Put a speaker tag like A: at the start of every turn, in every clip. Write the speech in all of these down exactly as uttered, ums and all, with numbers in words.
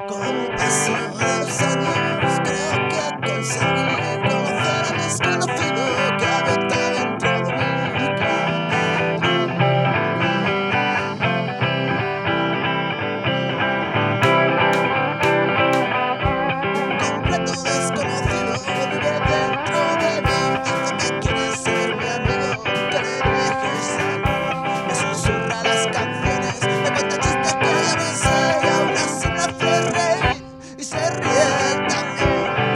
A: Con el paso de los años creo que conseguí conocer al desconocido que habita dentro de mí. Un completo desconocido vive dentro de mí. Dice que quiere ser mi amigo, que le deje salir. Me susurra las canciones, me cuenta chistes que yo no sé y aún así me hace reír y se ríe él también.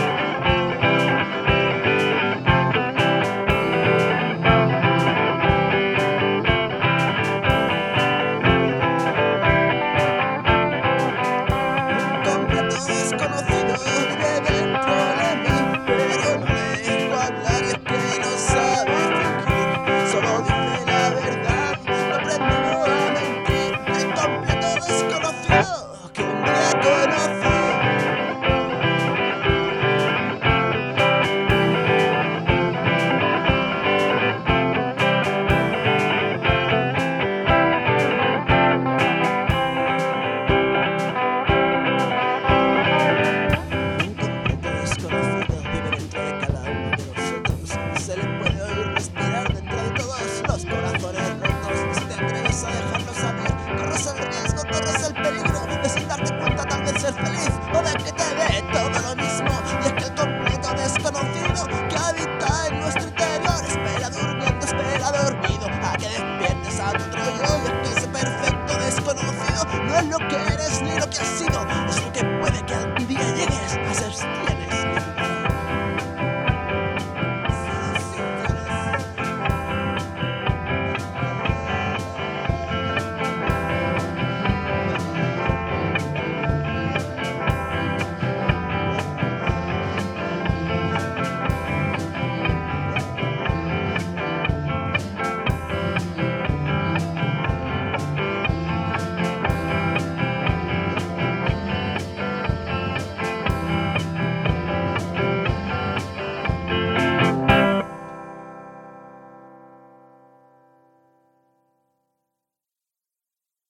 A: Un completo desconocido vive dentro de mí, pero no le dejo hablar y es que no sabe fingir. Solo dice la verdad, no aprendió a mentir. El completo desconocido que un día conocí. Un completo desconocido vive dentro de cada uno de nosotros. Se le puede oír respirar dentro de todos los corazones rotos. Si te atreves a dejarlo salir, corres el riesgo, corres el peligro de sin darte cuenta tal vez ser feliz.